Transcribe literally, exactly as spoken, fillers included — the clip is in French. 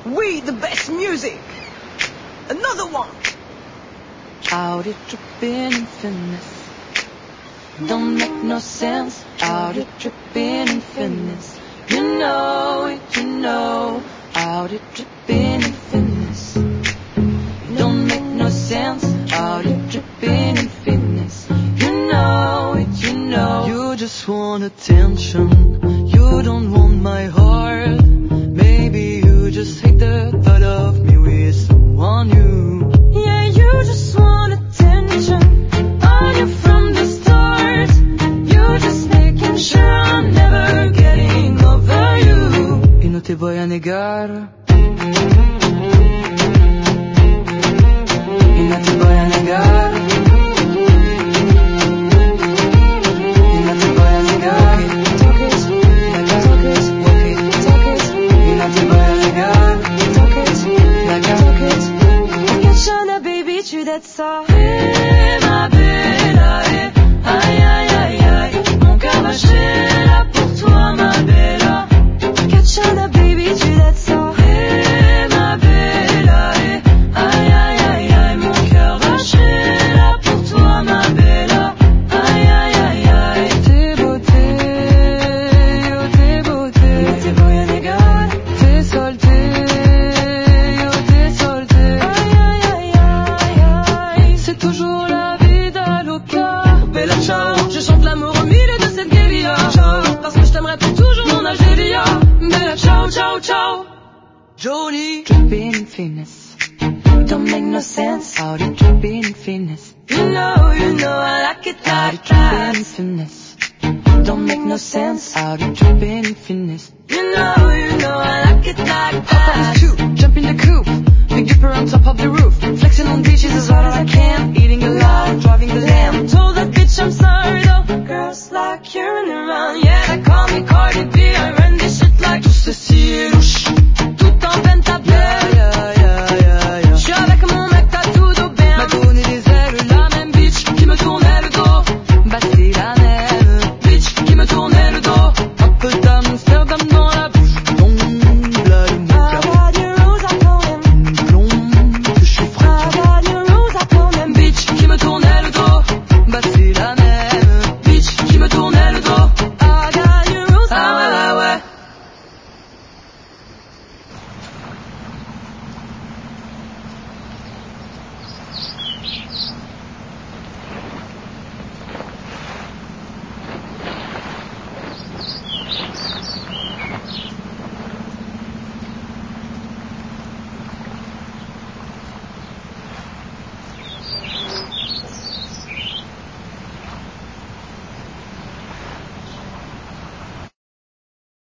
We the best music. Another one. Out it dripping in thinness. Don't make no sense. Out it dripping in thinness. You know it, you know. Out it dripping in thinness. Don't make no sense. Out it dripping in thinness. You know it, you know. You just want attention. You don't want my heart. Maybe you just hate the thought of me with someone new. Yeah, you just want attention. On you from the start. You just making sure I'm never getting over you. Y no te voy a negar. Y no te voy a negar. Y no te voy a negar. Talk it, talk it, walk it, talk it. Y no te voy a negar. Talk it, talk it. Catchana, baby, tu d'être ça. Eh, ma bella, eh. Aïe, aïe, aïe, aïe. Mon cœur va chier là pour toi, ma bella. Catchana, baby, tu d'être ça. Eh, ma bella, eh. Aïe, aïe, aïe, aïe. Mon cœur va chier là pour toi, ma bella. Aïe, aïe, aïe, aïe. Tes beautés, oh tes beautés. No te voy a negar. Tes saletés, oh tes saletés. Aïe, aïe, aïe, aïe, aïe. C'est toujours la vida loca. Bella ciao, je chante l'amour au milieu de cette guérilla. Ciao, parce que je t'aimerai pour toujours mon Algéria. Bella ciao, ciao, ciao. Johnny. Dripping in thinness.